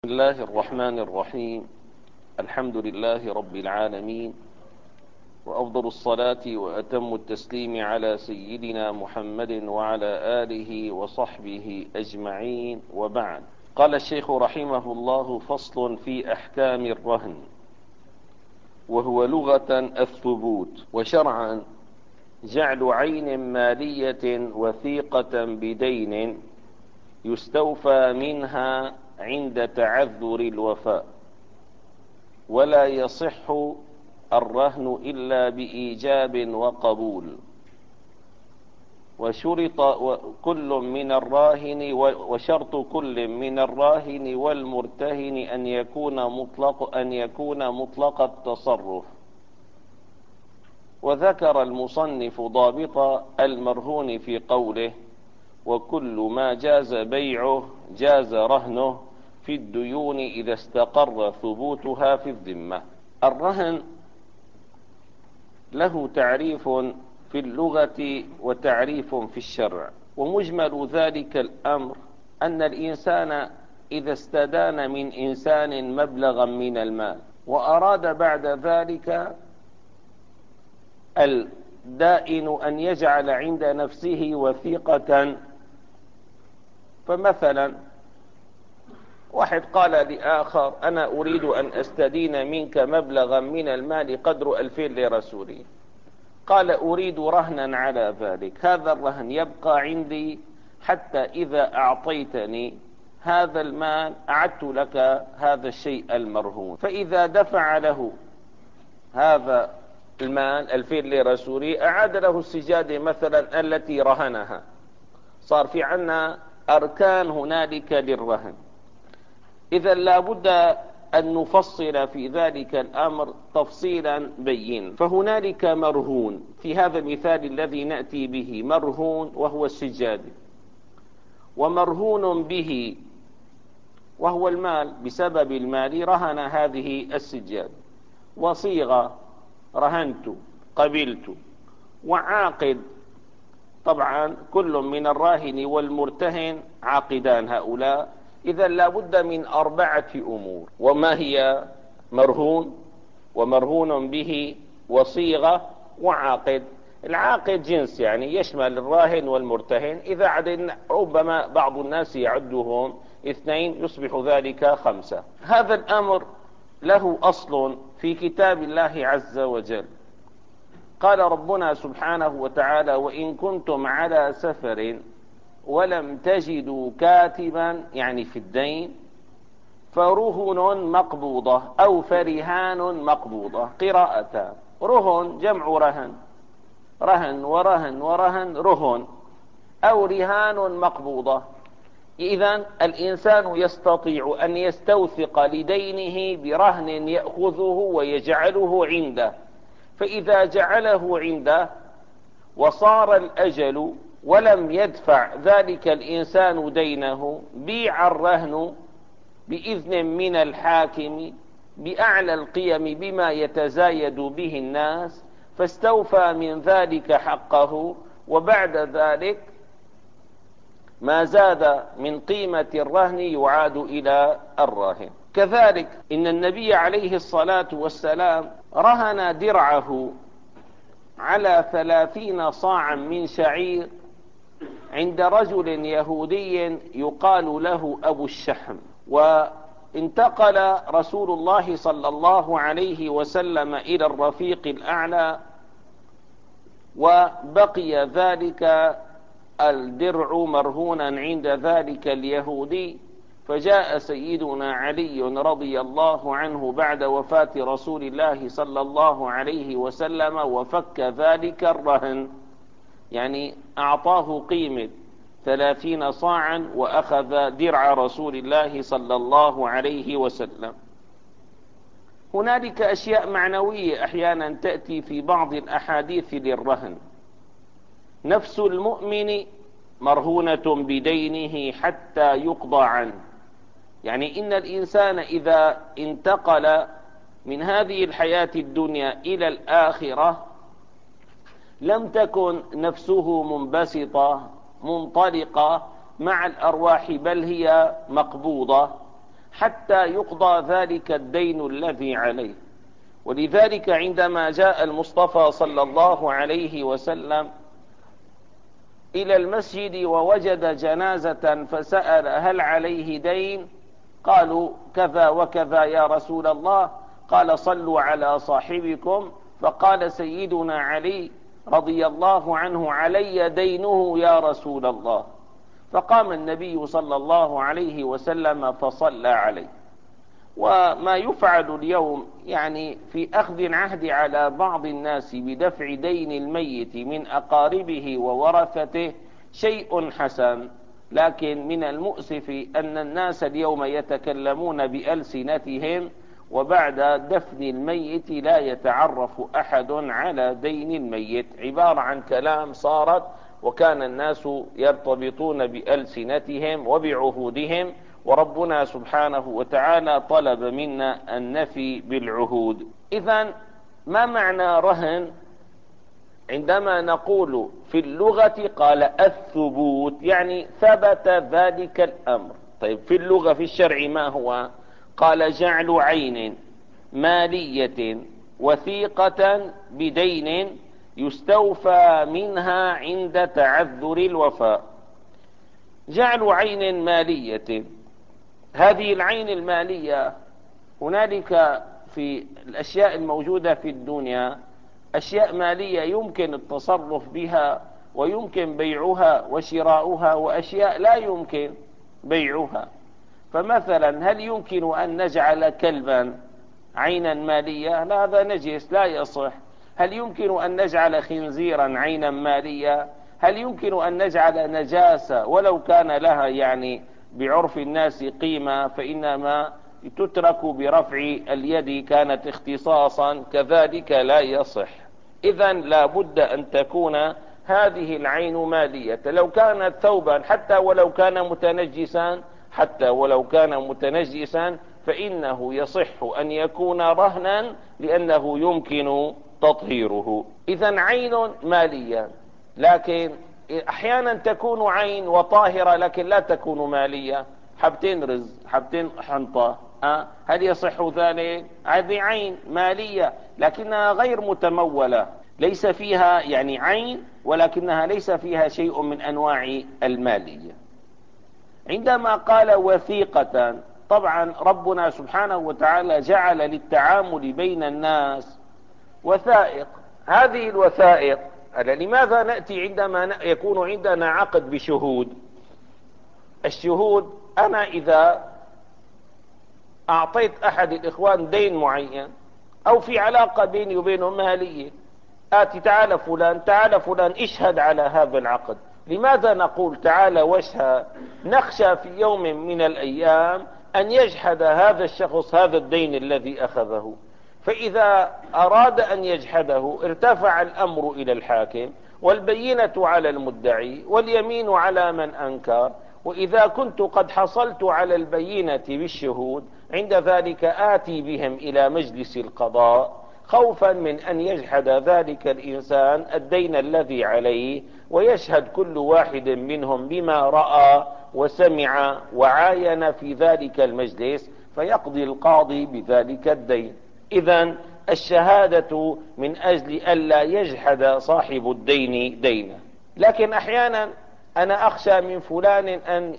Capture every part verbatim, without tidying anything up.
بسم الله الرحمن الرحيم. الحمد لله رب العالمين، وأفضل الصلاة وأتم التسليم على سيدنا محمد وعلى آله وصحبه أجمعين، وبعد. قال الشيخ رحمه الله: فصل في أحكام الرهن، وهو لغة الثبوت، وشرعا جعل عين مالية وثيقة بدين يستوفى منها عند تعذر الوفاء، ولا يصح الرهن إلا بإيجاب وقبول، وشرط كل من الراهن وشرط كل من الراهن والمرتهن أن يكون مطلق أن يكون مطلق التصرف. وذكر المصنف ضابط المرهون في قوله: وكل ما جاز بيعه جاز رهنه في الديون إذا استقر ثبوتها في الذمة. الرهن له تعريف في اللغة وتعريف في الشرع، ومجمل ذلك الأمر أن الإنسان إذا استدان من إنسان مبلغا من المال وأراد بعد ذلك الدائن أن يجعل عند نفسه وثيقة، فمثلا واحد قال لآخر: أنا أريد أن أستدين منك مبلغا من المال قدر ألفين ليرة سورية. قال: أريد رهنا على ذلك. هذا الرهن يبقى عندي حتى إذا أعطيتني هذا المال أعدت لك هذا الشيء المرهون. فإذا دفع له هذا المال ألفين ليرة سورية أعاد له السجادة مثلا التي رهنها. صار في عنا أركان هنالك للرهن. إذا لابد أن نفصل في ذلك الأمر تفصيلا بين. فهنالك مرهون في هذا المثال الذي نأتي به، مرهون وهو السجاد، ومرهون به وهو المال، بسبب المال رهن هذه السجاد، وصيغة رهنت قبلت، وعاقد. طبعا كل من الراهن والمرتهن عاقدان هؤلاء. إذا لابد من أربعة أمور. وما هي؟ مرهون، ومرهون به، وصيغة، وعاقد. العاقد جنس يعني يشمل الراهن والمرتهن. إذا عددنا ربما بعض الناس يعدهم اثنين يصبح ذلك خمسة. هذا الأمر له أصل في كتاب الله عز وجل. قال ربنا سبحانه وتعالى: وإن كنتم على سفر ولم تجدوا كاتبا، يعني في الدين، فرهن مقبوضة أو فرهان مقبوضة، قراءتان. رهن جمع رهن، رهن ورهن ورهن رهن، أو رهان مقبوضة. إذن الإنسان يستطيع أن يستوثق لدينه برهن يأخذه ويجعله عنده، فإذا جعله عنده وصار الأجل ولم يدفع ذلك الإنسان دينه، بيع الرهن بإذن من الحاكم بأعلى القيم بما يتزايد به الناس، فاستوفى من ذلك حقه، وبعد ذلك ما زاد من قيمة الرهن يعاد إلى الراهن. كذلك إن النبي عليه الصلاة والسلام رهن درعه على ثلاثين صاعا من شعير عند رجل يهودي يقال له أبو الشحم. وانتقل رسول الله صلى الله عليه وسلم إلى الرفيق الأعلى، وبقي ذلك الدرع مرهونا عند ذلك اليهودي. فجاء سيدنا علي رضي الله عنه بعد وفاة رسول الله صلى الله عليه وسلم وفك ذلك الرهن، يعني أعطاه قيمة ثلاثين صاعا وأخذ درع رسول الله صلى الله عليه وسلم. هنالك أشياء معنوية أحيانا تأتي في بعض الأحاديث للرهن. نفس المؤمن مرهونة بدينه حتى يقضى عنه، يعني إن الإنسان إذا انتقل من هذه الحياة الدنيا إلى الآخرة لم تكن نفسه منبسطة منطلقة مع الأرواح، بل هي مقبوضة، حتى يقضى ذلك الدين الذي عليه. ولذلك عندما جاء المصطفى صلى الله عليه وسلم إلى المسجد ووجد جنازة فسأل هل عليه دين؟ قالوا كذا وكذا يا رسول الله. قال صلوا على صاحبكم. فقال سيدنا علي رضي الله عنه علي دينه يا رسول الله. فقام النبي صلى الله عليه وسلم فصلى عليه. وما يفعل اليوم يعني في أخذ العهد على بعض الناس بدفع دين الميت من أقاربه وورثته شيء حسن، لكن من المؤسف أن الناس اليوم يتكلمون بألسنتهم وبعد دفن الميت لا يتعرف أحد على دين الميت، عبارة عن كلام صارت، وكان الناس يرتبطون بألسنتهم وبعهودهم، وربنا سبحانه وتعالى طلب منا النفي بالعهود. إذن ما معنى رهن؟ عندما نقول في اللغة قال الثبوت يعني ثبت ذلك الأمر. طيب في اللغة في الشرع ما هو؟ قال جعل عين مالية وثيقة بدين يستوفى منها عند تعذر الوفاء. جعل عين مالية، هذه العين المالية هنالك في الأشياء الموجودة في الدنيا أشياء مالية يمكن التصرف بها ويمكن بيعها وشراؤها، وأشياء لا يمكن بيعها. فمثلا هل يمكن أن نجعل كلبا عينا مالية؟ لا، هذا نجس لا يصح. هل يمكن أن نجعل خنزيرا عينا مالية؟ هل يمكن أن نجعل نجاسة ولو كان لها يعني بعرف الناس قيمة فإنما تترك برفع اليد كانت اختصاصا؟ كذلك لا يصح. إذن لا بد أن تكون هذه العين مالية. لو كانت ثوبا حتى ولو كان متنجسا حتى ولو كان متنجسا فإنه يصح أن يكون رهنا لأنه يمكن تطهيره. إذن عين مالية، لكن أحيانا تكون عين وطاهرة لكن لا تكون مالية. حبتين رز، حبتين حنطة، أه؟ هل يصح ذلك؟ هذه عين مالية لكنها غير متمولة، ليس فيها يعني عين ولكنها ليس فيها شيء من أنواع المالية. عندما قال وثيقة، طبعا ربنا سبحانه وتعالى جعل للتعامل بين الناس وثائق. هذه الوثائق لماذا نأتي عندما يكون عندنا عقد بشهود؟ الشهود أنا إذا أعطيت أحد الإخوان دين معين أو في علاقة بيني وبينهم مالية، آتي تعال فلان تعال فلان اشهد على هذا العقد. لماذا نقول تعال واشهد؟ نخشى في يوم من الأيام أن يجحد هذا الشخص هذا الدين الذي أخذه، فإذا أراد أن يجحده ارتفع الأمر إلى الحاكم والبينة على المدعي واليمين على من أنكر. وإذا كنت قد حصلت على البينة بالشهود عند ذلك آتي بهم إلى مجلس القضاء خوفا من أن يجحد ذلك الإنسان الدين الذي عليه، ويشهد كل واحد منهم بما رأى وسمع وعاين في ذلك المجلس، فيقضي القاضي بذلك الدين. إذن الشهادة من أجل ألا يجحد صاحب الدين دينه. لكن أحيانا أنا أخشى من فلان أن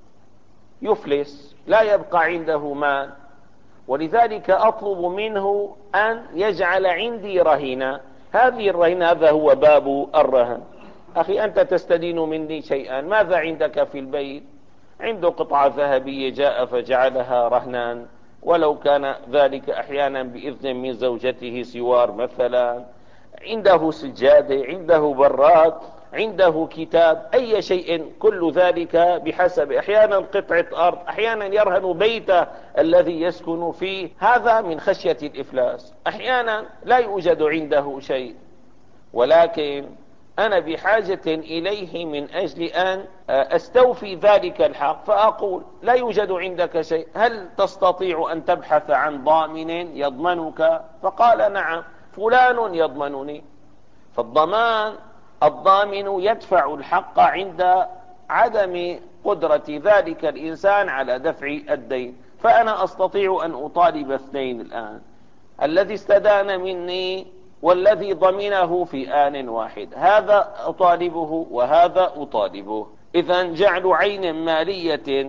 يفلس لا يبقى عنده مال، ولذلك أطلب منه أن يجعل عندي رهينة. هذه الرهينة هذا هو باب الرهن. أخي أنت تستدين مني شيئا، ماذا عندك في البيت؟ عنده قطعة ذهبية جاء فجعلها رهنا، ولو كان ذلك أحيانا بإذن من زوجته سوار مثلا، عنده سجادة، عنده براد، عنده كتاب، أي شيء، كل ذلك بحسب. أحيانا قطعة أرض، أحيانا يرهن بيته الذي يسكن فيه، هذا من خشية الإفلاس. أحيانا لا يوجد عنده شيء ولكن أنا بحاجة إليه من أجل أن أستوفي ذلك الحق، فأقول لا يوجد عندك شيء، هل تستطيع أن تبحث عن ضامن يضمنك؟ فقال نعم فلان يضمنني. فالضمان الضامن يدفع الحق عند عدم قدرة ذلك الإنسان على دفع الدين. فأنا أستطيع أن أطالب اثنين الآن، الذي استدان مني والذي ضمنه في آن واحد، هذا أطالبه وهذا أطالبه. إذا جعل عين مالية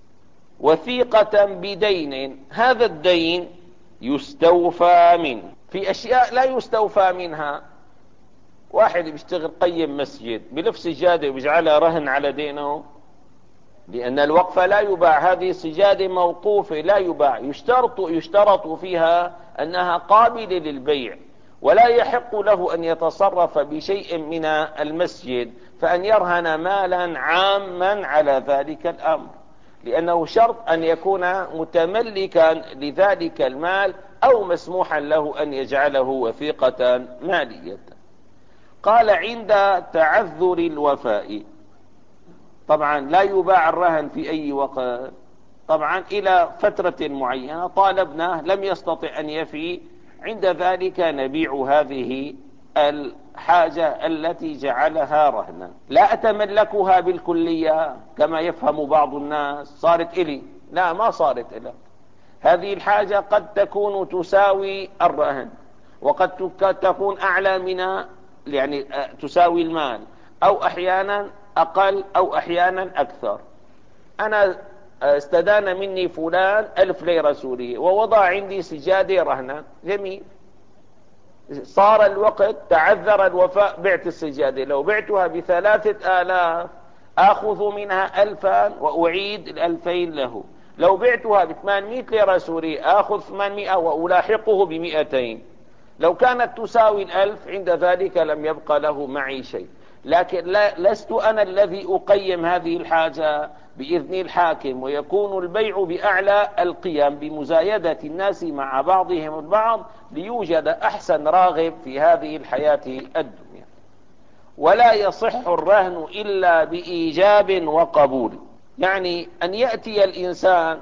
وثيقة بدين، هذا الدين يستوفى منه. في أشياء لا يستوفى منها، واحد بيشتغل قيم مسجد بلف سجادة وبيجعلها رهن على دينه، لأن الوقف لا يباع، هذه السجادة موقوفة لا يباع، يشترط, يشترط فيها أنها قابلة للبيع، ولا يحق له أن يتصرف بشيء من المسجد فأن يرهن مالا عاما على ذلك الأمر، لأنه شرط أن يكون متملكا لذلك المال أو مسموحا له أن يجعله وثيقة مالية. قال عند تعذر الوفاء، طبعا لا يباع الرهن في أي وقت، طبعا إلى فترة معينة طالبناه لم يستطع أن يفي، عند ذلك نبيع هذه الحاجة التي جعلها رهنا. لا أتملكها بالكلية كما يفهم بعض الناس، صارت إلي، لا ما صارت إلي. هذه الحاجة قد تكون تساوي الرهن، وقد تكون أعلى من، يعني تساوي المال، أو أحيانا أقل أو أحيانا أكثر. أنا استدان مني فلان ألف ليرة سورية ووضع عندي سجادة رهنا، جميل، صار الوقت تعذر الوفاء، بعت السجادة، لو بعتها بثلاثة آلاف آخذ منها ألفا وأعيد الألفين له، لو بعتها بثمانمائة ليرة سورية آخذ ثمانمائة وألاحقه بمئتين. لو كانت تساوي الألف عند ذلك لم يبقى له معي شيء، لكن لا لست أنا الذي أقيم هذه الحاجة بإذن الحاكم، ويكون البيع بأعلى القيم بمزايدة الناس مع بعضهم البعض ليوجد أحسن راغب في هذه الحياة الدنيا. ولا يصح الرهن إلا بإيجاب وقبول، يعني أن يأتي الإنسان،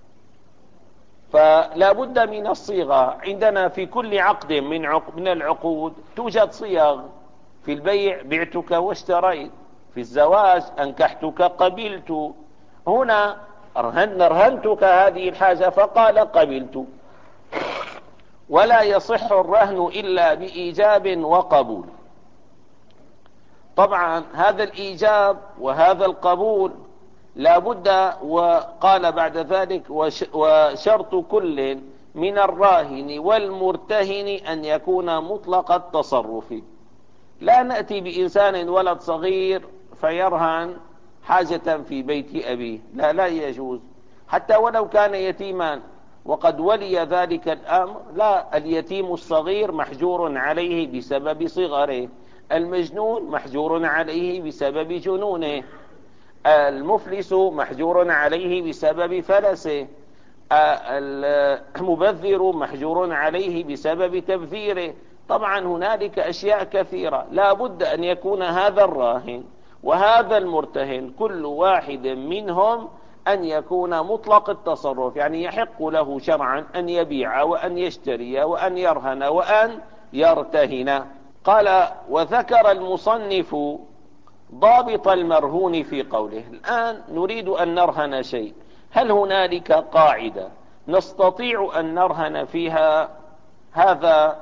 فلا بد من الصيغة. عندنا في كل عقد من من العقود توجد صيغ، في البيع بعتك واشتريت، في الزواج أنكحتك قبلت، هنا رهنتك هذه الحاجة فقال قبلت. ولا يصح الرهن إلا بإيجاب وقبول. طبعا هذا الإيجاب وهذا القبول لا بد، وقال بعد ذلك وشرط كل من الراهن والمرتهن أن يكون مطلق التصرف. لا نأتي بإنسان ولد صغير فيرهن حاجة في بيت أبيه، لا لا يجوز، حتى ولو كان يتيما وقد ولي ذلك الأمر، لا، اليتيم الصغير محجور عليه بسبب صغره، المجنون محجور عليه بسبب جنونه، المفلس محجور عليه بسبب فلسه، المبذر محجور عليه بسبب تبذيره. طبعا هنالك أشياء كثيرة، لا بد أن يكون هذا الراهن وهذا المرتهن كل واحد منهم أن يكون مطلق التصرف، يعني يحق له شرعا أن يبيع وأن يشتري وأن يرهن وأن يرتهن. قال وذكر المصنف ضابط المرهون في قوله. الآن نريد أن نرهن شيء، هل هنالك قاعدة نستطيع أن نرهن فيها هذا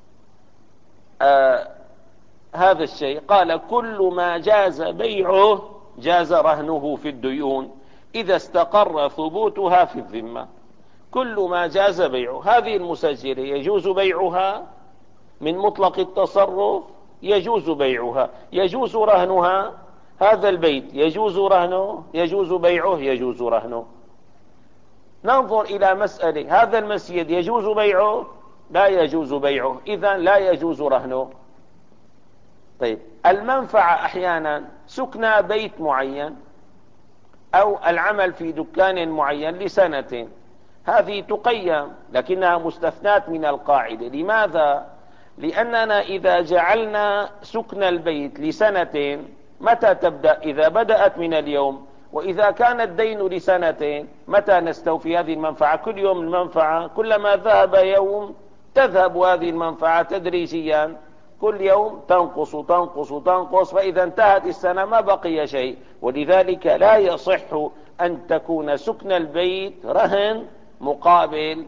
آه هذا الشيء؟ قال كل ما جاز بيعه جاز رهنه في الديون إذا استقر ثبوتها في الذمة. كل ما جاز بيعه، هذه المسجلة يجوز بيعها من مطلق التصرف، يجوز بيعها، يجوز رهنها، هذا البيت يجوز رهنه، يجوز بيعه، يجوز رهنه. ننظر إلى مسألة، هذا المسجد يجوز بيعه؟ لا يجوز بيعه، إذن لا يجوز رهنه. طيب المنفعة أحيانا سكنى بيت معين أو العمل في دكان معين لسنة، هذه تقيم لكنها مستثنات من القاعدة. لماذا؟ لأننا إذا جعلنا سكن البيت لسنة، متى تبدأ؟ إذا بدأت من اليوم. وإذا كان الدين لسنتين متى نستوفي هذه المنفعة؟ كل يوم المنفعة، كلما ذهب يوم تذهب هذه المنفعة تدريجيا، كل يوم تنقص تنقص تنقص، فإذا انتهت السنة ما بقي شيء. ولذلك لا يصح أن تكون سكن البيت رهن مقابل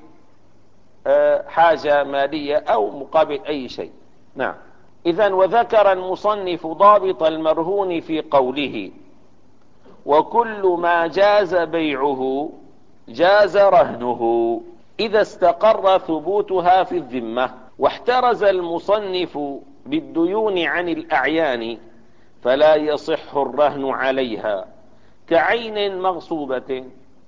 حاجة مالية أو مقابل أي شيء. نعم. إذن وذكر المصنف ضابط المرهون في قوله: وكل ما جاز بيعه جاز رهنه إذا استقر ثبوتها في الذمة. واحترز المصنف بالديون عن الأعيان فلا يصح الرهن عليها كعين مغصوبة.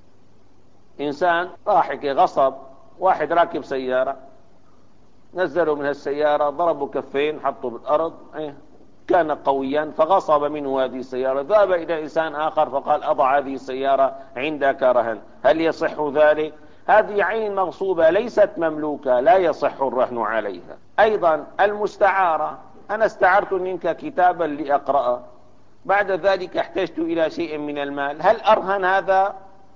إنسان راح غصب واحد راكب سيارة، نزلوا من السيارة، ضربوا كفين، حطوا بالأرض، إيه كان قويا فغصب منه هذه السيارة، ذهب إلى إنسان آخر فقال أضع هذه السيارة عندك رهن، هل يصح ذلك؟ هذه عين مغصوبة ليست مملوكة، لا يصح الرهن عليها. أيضا المستعارة، أنا استعرت منك كتابا لأقرأه، بعد ذلك احتجت إلى شيء من المال، هل أرهن هذا؟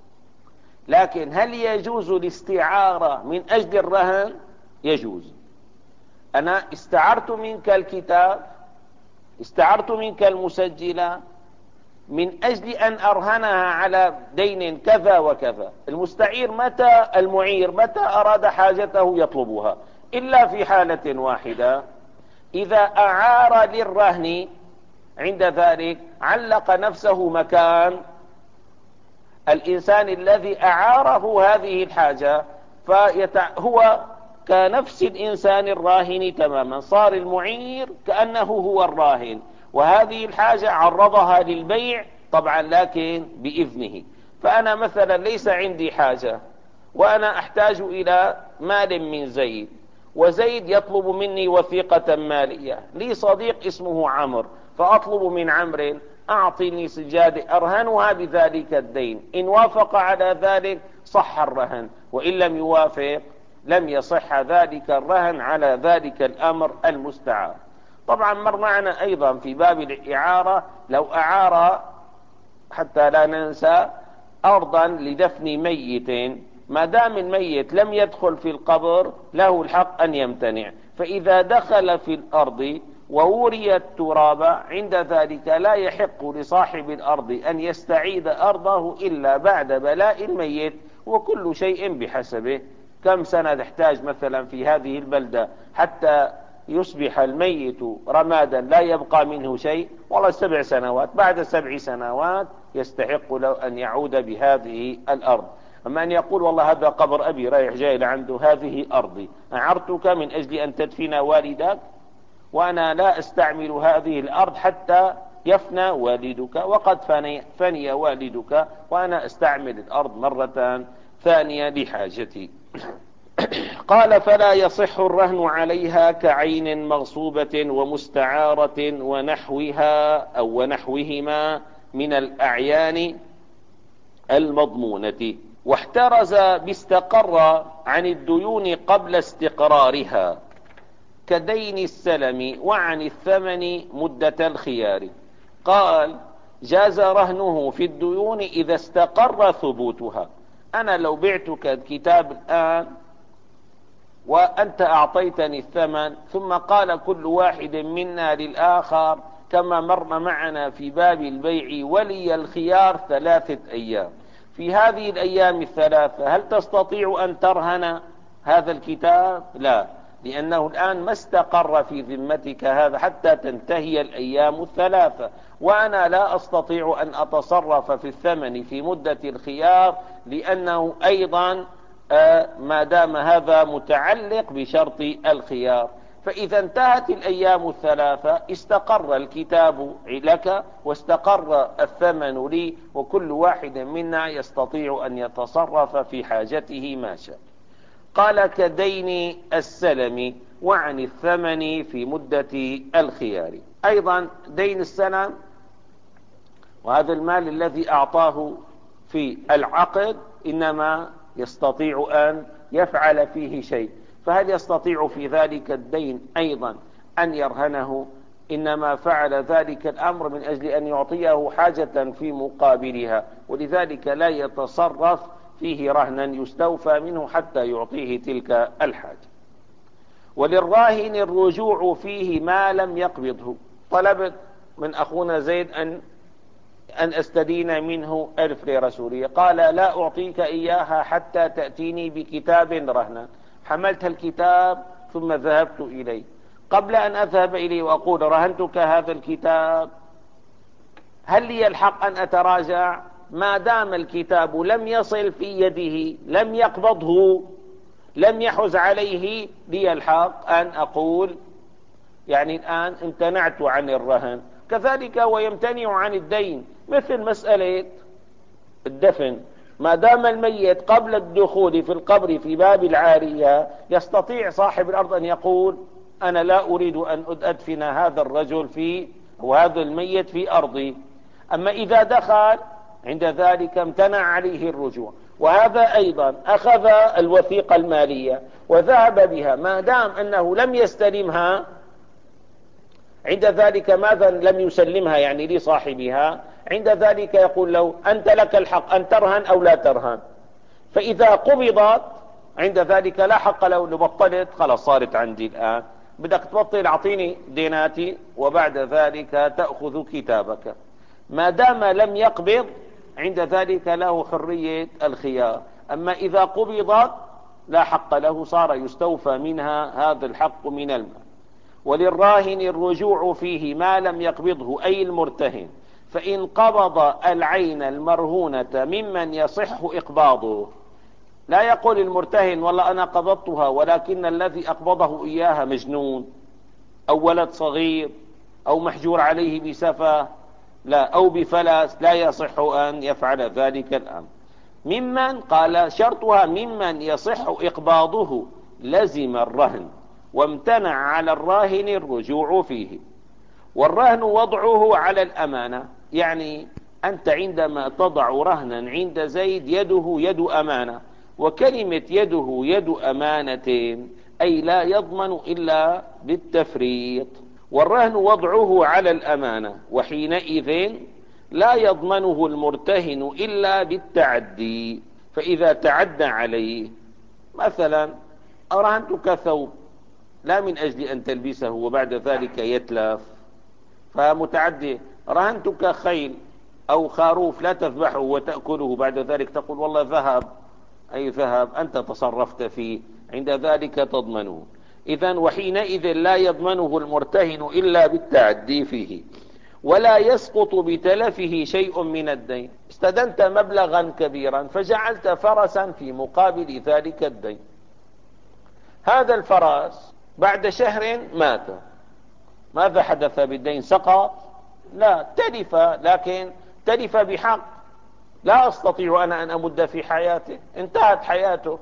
لكن هل يجوز الاستعارة من أجل الرهن؟ يجوز. أنا استعرت منك الكتاب، استعرت منك المسجلة من أجل أن أرهنها على دين كذا وكذا. المستعير متى المعير متى أراد حاجته يطلبها، إلا في حالة واحدة، إذا أعار للرهن، عند ذلك علق نفسه مكان الإنسان الذي أعاره هذه الحاجة، فهو كنفس الإنسان الراهن تماما، صار المعير كأنه هو الراهن، وهذه الحاجة عرضها للبيع طبعا لكن بإذنه. فأنا مثلا ليس عندي حاجة وأنا أحتاج إلى مال من زيد، وزيد يطلب مني وثيقة مالية، لي صديق اسمه عمرو، فأطلب من عمرو أعطني سجادة أرهنها بذلك الدين، إن وافق على ذلك صح الرهن، وإن لم يوافق لم يصح ذلك الرهن على ذلك الأمر المستعار. طبعا مر معنا أيضا في باب الإعارة، لو أعار حتى لا ننسى أرضا لدفن ميت، ما دام الميت لم يدخل في القبر له الحق أن يمتنع، فإذا دخل في الأرض ووري التراب عند ذلك لا يحق لصاحب الأرض أن يستعيد أرضه إلا بعد بلاء الميت، وكل شيء بحسبه. كم سنة تحتاج مثلا في هذه البلدة حتى يصبح الميت رمادا لا يبقى منه شيء؟ والله سبع سنوات، بعد سبع سنوات يستحق له أن يعود بهذه الأرض. أما أن يقول والله هذا قبر أبي رايح جاي لعنده، هذه أرضي أعرتك من أجل أن تدفن والدك، وأنا لا أستعمل هذه الأرض حتى يفنى والدك، وقد فني, فني والدك، وأنا أستعمل الأرض مرة ثانية لحاجتي. قال: فلا يصح الرهن عليها كعين مغصوبة ومستعارة ونحوها أو ونحوهما من الأعيان المضمونة. واحترز باستقر عن الديون قبل استقرارها كدين السلم وعن الثمن مدة الخيار. قال: جاز رهنه في الديون إذا استقر ثبوتها. أنا لو بعتك الكتاب الآن وأنت أعطيتني الثمن، ثم قال كل واحد منا للآخر كما مر معنا في باب البيع ولي الخيار ثلاثة أيام، في هذه الأيام الثلاثة هل تستطيع أن ترهن هذا الكتاب؟ لا، لأنه الآن ما استقر في ذمتك هذا حتى تنتهي الأيام الثلاثة، وأنا لا أستطيع أن أتصرف في الثمن في مدة الخيار، لأنه أيضا ما دام هذا متعلق بشرط الخيار. فإذا انتهت الأيام الثلاثة استقر الكتاب لك واستقر الثمن لي، وكل واحد منا يستطيع أن يتصرف في حاجته ما شاء. قال: كدين السلم وعن الثمن في مدة الخيار. أيضا دين السلم، وهذا المال الذي أعطاه في العقد إنما يستطيع أن يفعل فيه شيء، فهل يستطيع في ذلك الدين أيضا أن يرهنه؟ إنما فعل ذلك الأمر من أجل أن يعطيه حاجة في مقابلها، ولذلك لا يتصرف فيه رهنا يستوفى منه حتى يعطيه تلك الحاجة. وللراهن الرجوع فيه ما لم يقبضه. طلبت من أخونا زيد أن أن أستدين منه ألف ليرة سورية. قال لا أعطيك إياها حتى تأتيني بكتاب رهنا. حملت الكتاب ثم ذهبت إليه. قبل أن أذهب إليه وأقول رهنتك هذا الكتاب، هل لي الحق أن أتراجع؟ ما دام الكتاب لم يصل في يده، لم يقبضه، لم يحز عليه، لي الحق أن أقول يعني الآن امتنعت عن الرهن. كذلك ويمتنع عن الدين، مثل مسألة الدفن. ما دام الميت قبل الدخول في القبر في باب العارية، يستطيع صاحب الأرض أن يقول أنا لا أريد أن أدفن هذا الرجل في وهذا الميت في أرضي. أما إذا دخل عند ذلك امتنع عليه الرجوع. وهذا أيضا أخذ الوثيقة المالية وذهب بها، ما دام أنه لم يستلمها عند ذلك ماذا لم يسلمها يعني لصاحبها، عند ذلك يقول له أنت لك الحق أن ترهن أو لا ترهن. فإذا قبضت عند ذلك لا حق له، لبطلت خلاص صارت عندي الآن، بدك تبطل أعطيني ديناتي وبعد ذلك تأخذ كتابك. ما دام لم يقبض عند ذلك له حرية الخيار. أما إذا قبضت لا حق له، صار يستوفى منها هذا الحق من المال. وللراهن الرجوع فيه ما لم يقبضه أي المرتهن، فإن قبض العين المرهونة ممن يصح إقباضه. لا يقول المرتهن والله أنا قبضتها ولكن الذي أقبضه إياها مجنون أو ولد صغير أو محجور عليه بسفة لا أو بفلس، لا يصح أن يفعل ذلك الأمر. ممن قال شرطها ممن يصح إقباضه لزم الرهن، وامتنع على الراهن الرجوع فيه. والرهن وضعه على الأمانة، يعني أنت عندما تضع رهنا عند زيد يده يد أمانة، وكلمة يده يد أمانة أي لا يضمن إلا بالتفريط. والرهن وضعه على الأمانة، وحينئذ لا يضمنه المرتهن إلا بالتعدي. فإذا تعدى عليه، مثلا أرهنتك ثوب لا من أجل أن تلبسه وبعد ذلك يتلف، فمتعدي. رهنتك خيل أو خروف لا تذبحه وتأكله، بعد ذلك تقول والله ذهب، أي ذهب أنت تصرفت فيه، عند ذلك تضمنه. إذن وحينئذ لا يضمنه المرتهن إلا بالتعدي فيه. ولا يسقط بتلفه شيء من الدين. استدنت مبلغا كبيرا فجعلت فرسا في مقابل ذلك الدين، هذا الفرس بعد شهر مات، ماذا حدث بالدين؟ سقط؟ لا، تلف، لكن تلف بحق، لا أستطيع أنا أن أمد في حياته، انتهت حياته.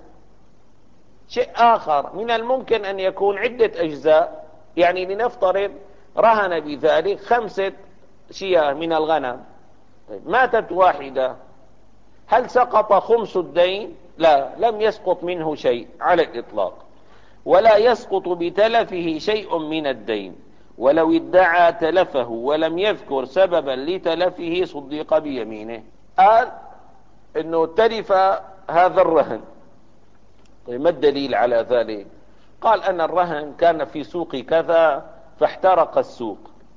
شيء آخر من الممكن أن يكون عدة أجزاء، يعني لنفترض رهن بذلك خمسة شياه من الغنم، ماتت واحدة، هل سقط خمس الدين؟ لا، لم يسقط منه شيء على الإطلاق. ولا يسقط بتلفه شيء من الدين، ولو ادعى تلفه ولم يذكر سببا لتلفه صدق بيمينه. قال انه تلف هذا الرهن، طيب ما الدليل على ذلك؟ قال ان الرهن كان في سوق كذا فاحترق السوق.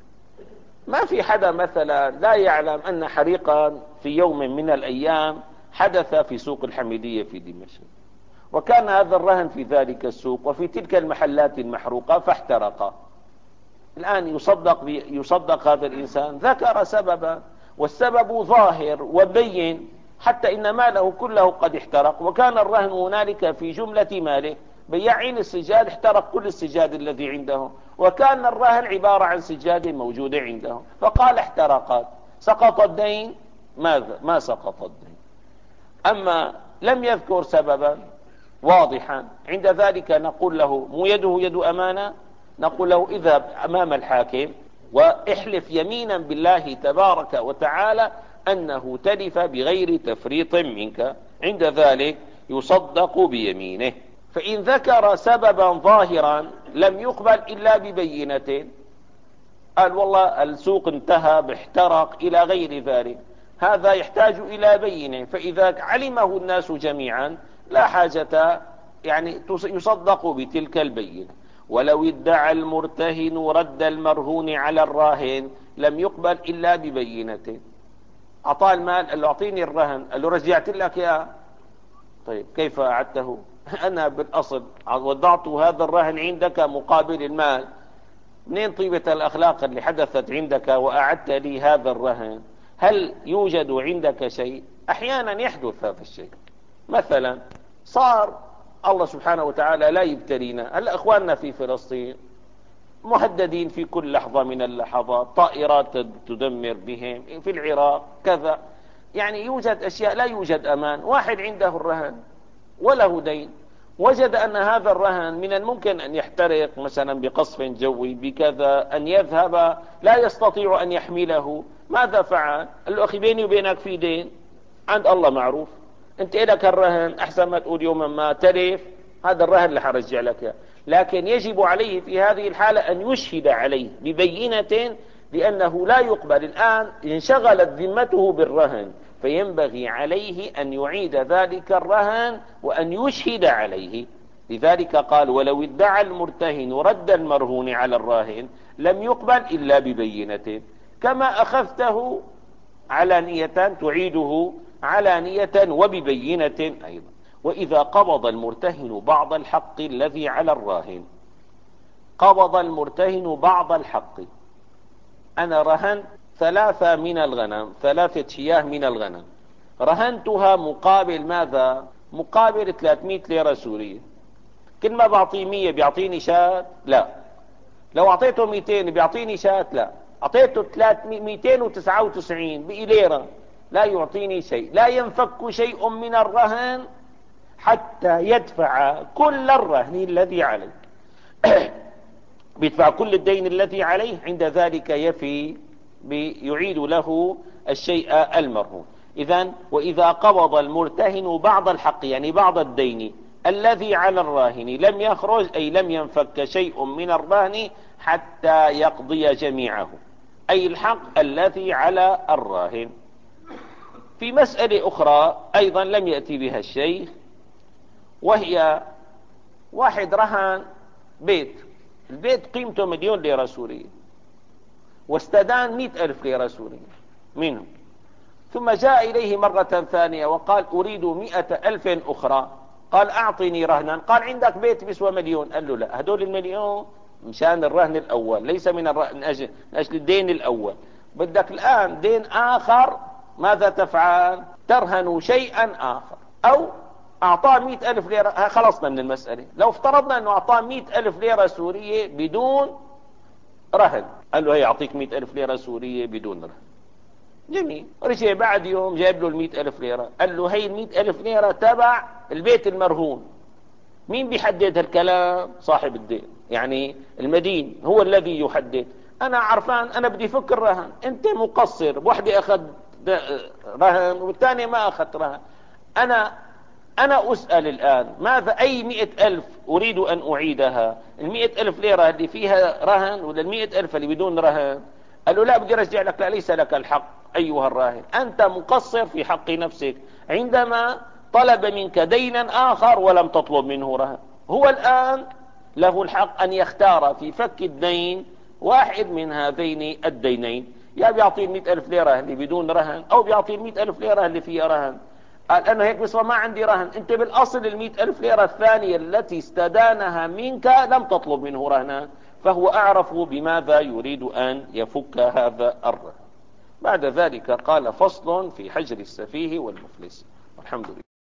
ما في حدا مثلا لا يعلم ان حريقا في يوم من الايام حدث في سوق الحميدية في دمشق، وكان هذا الرهن في ذلك السوق وفي تلك المحلات المحروقة فاحترق. الآن يصدق, يصدق هذا الإنسان؟ ذكر سببا، والسبب ظاهر وبين، حتى إن ماله كله قد احترق، وكان الرهن هنالك في جملة ماله. بياعين السجاد احترق كل السجاد الذي عنده، وكان الرهن عبارة عن سجاد موجودة عنده، فقال احترقت. سقط الدين؟ ماذا؟ ما سقط الدين. أما لم يذكر سببا واضحا، عند ذلك نقول له مو يده يد أمانة، نقول له اذهب أمام الحاكم واحلف يمينا بالله تبارك وتعالى أنه تلف بغير تفريط منك، عند ذلك يصدق بيمينه. فإن ذكر سببا ظاهرا لم يقبل إلا ببينة، قال والله السوق انتهى باحترق إلى غير ذلك، هذا يحتاج إلى بينة. فإذا علمه الناس جميعا لا حاجة، يعني يصدق بتلك البينة. ولو ادعى المرتهن رد المرهون على الراهن لم يقبل إلا ببينة. أعطاه المال، قال له أعطيني الرهن، قال له رجعت لك يا. طيب كيف أعدته؟ أنا بالأصل وضعت هذا الرهن عندك مقابل المال. منين طيبة الأخلاق اللي حدثت عندك وأعدت لي هذا الرهن؟ هل يوجد عندك شيء؟ أحيانا يحدث هذا الشيء. مثلا صار الله سبحانه وتعالى لا يبتلينا. هلا أخواننا في فلسطين مهددين في كل لحظة من اللحظات، طائرات تدمر بهم، في العراق كذا. يعني يوجد أشياء لا يوجد أمان. واحد عنده الرهن وله دين، وجد أن هذا الرهن من الممكن أن يحترق مثلا بقصف جوي بكذا، أن يذهب لا يستطيع أن يحمله. ماذا فعل؟ قال له أخي بيني وبينك في دين عند الله معروف، أنت إلك الرهن، أحسن ما تقول يوما ما تلف، هذا الرهن اللي حرجع لك. لكن يجب عليه في هذه الحالة أن يشهد عليه ببينة، لأنه لا يقبل الآن انشغلت ذمته بالرهن، فينبغي عليه أن يعيد ذلك الرهن وأن يشهد عليه. لذلك قال ولو ادعى المرتهن رد المرهون على الراهن لم يقبل إلا ببينة. كما أخذته علانية تعيده علانية وببينة أيضا. وإذا قبض المرتهن بعض الحق الذي على الراهن، قبض المرتهن بعض الحق، أنا رهنت ثلاثة من الغنم، ثلاثة شياه من الغنم، رهنتها مقابل ماذا؟ مقابل ثلاثمائة ليرة سورية. كل ما بعطيه مية بيعطيني شاة؟ لا. لو أعطيته مئتين بيعطيني شاة؟ لا. أعطيته مئتين وتسعة وتسعين بليرة لا يعطيني شيء. لا ينفك شيء من الرهن حتى يدفع كل الرهن الذي عليه. بيدفع كل الدين الذي عليه، عند ذلك يفي يعيد له الشيء المرهون. إذن وإذا قبض المرتهن بعض الحق، يعني بعض الدين الذي على الراهن، لم يخرج أي لم ينفك شيء من الرهن حتى يقضي جميعه، أي الحق الذي على الراهن. في مسألة أخرى أيضا لم يأتي بها الشيخ، وهي واحد رهن بيت، البيت قيمته مليون ليرة سورية، واستدان مئة ألف ليرة سورية منه، ثم جاء إليه مرة ثانية وقال أريد مئة ألف أخرى. قال أعطني رهنا. قال عندك بيت بيسوى مليون. قال له لا، هدول المليون مشان الرهن الأول، ليس من الرهن من أجل, من أجل الدين الأول. بدك الآن دين آخر، ماذا تفعل؟ ترهن شيئا آخر. أو أعطاه مئة ألف ليرة، خلصنا من المسألة. لو افترضنا أنه أعطاه مئة ألف ليرة سورية بدون رهن، قال له هي أعطيك مئة ألف ليرة سورية بدون رهن. جميل. رجع بعد يوم جايب له المئة ألف ليرة، قال له هي المئة ألف ليرة تبع البيت المرهون. مين بيحدد هالكلام؟ صاحب الدين، يعني المدين هو الذي يحدد. أنا عرفان، أنا بدي فك الرهن، أنت مقصر، بوحدة أخذ رهن والثاني ما أخذ رهن. أنا أنا أسأل الآن ماذا؟ أي مئة ألف أريد أن أعيدها؟ المئة ألف ليرة اللي فيها رهن ولا المئة ألف اللي بدون رهن؟ قال له لا، بدي رجع لك. لا، ليس لك الحق أيها الراهن، أنت مقصر في حق نفسك عندما طلب منك دينا آخر ولم تطلب منه رهن. هو الآن له الحق أن يختار في فك الدين واحد من هذين الدينين، يا بيعطي المئة ألف ليرة اللي بدون رهن، أو بيعطي المئة ألف ليرة اللي فيها رهن. قال أنا هيك بس ما عندي رهن. أنت بالأصل المئة ألف ليرة الثانية التي استدانها منك لم تطلب منه رهنا، فهو أعرف بماذا يريد أن يفك هذا الرهن. بعد ذلك قال فصل في حجر السفيه والمفلس. والحمد لله.